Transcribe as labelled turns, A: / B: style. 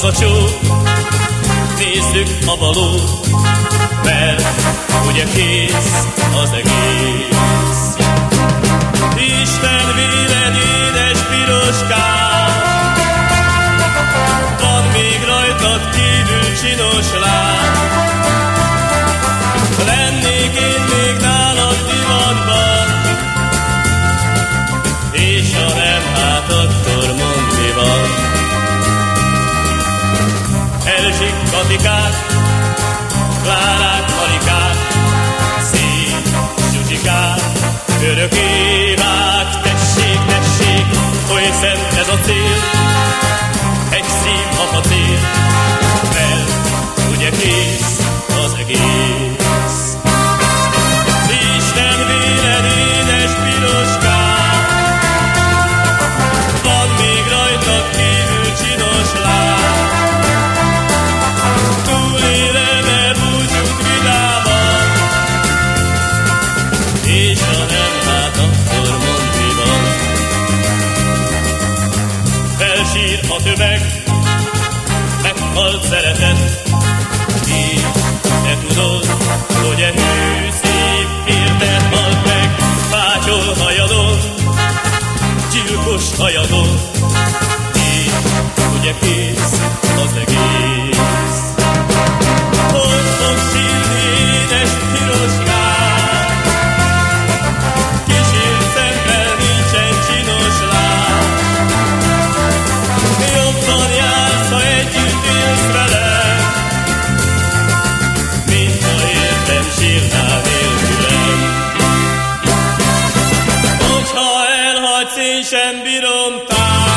A: az a csók, nézzük a valót, mert ugye kész az egész. Isten véled, édes piroskám, van még rajtad kívül csinos láb. Lennék én még nálad divatban, és ha nem, hát akkor mondd, mi van. Elzsik Katikát, Klárát, Marikát, szép Zsuzsikát, örök Évát, tessék, tessék, oly szent ez a cél, egy szív apacél, mert ugye kész az egész. Isten véled, édes piroskám, van még rajtad kívül csinos láb. Túlélem-e búcsút vidáman, és ha nem, hát akkor mondd, mi van. Felsír a tömeg, meghalt szeretet, így te tudod, hogy e hű szép érted halt meg. Fátyol hajadon, gyilkos hajadon, így ugye kész az egész. Hogy fog sírni, édes piroskám, kísért szemmel nincsen csinos láb. Jobban jársz, ha együtt élsz velem, mint ha értem sírnál nélkülem. Hogyha elhagysz, én sem bírom tár.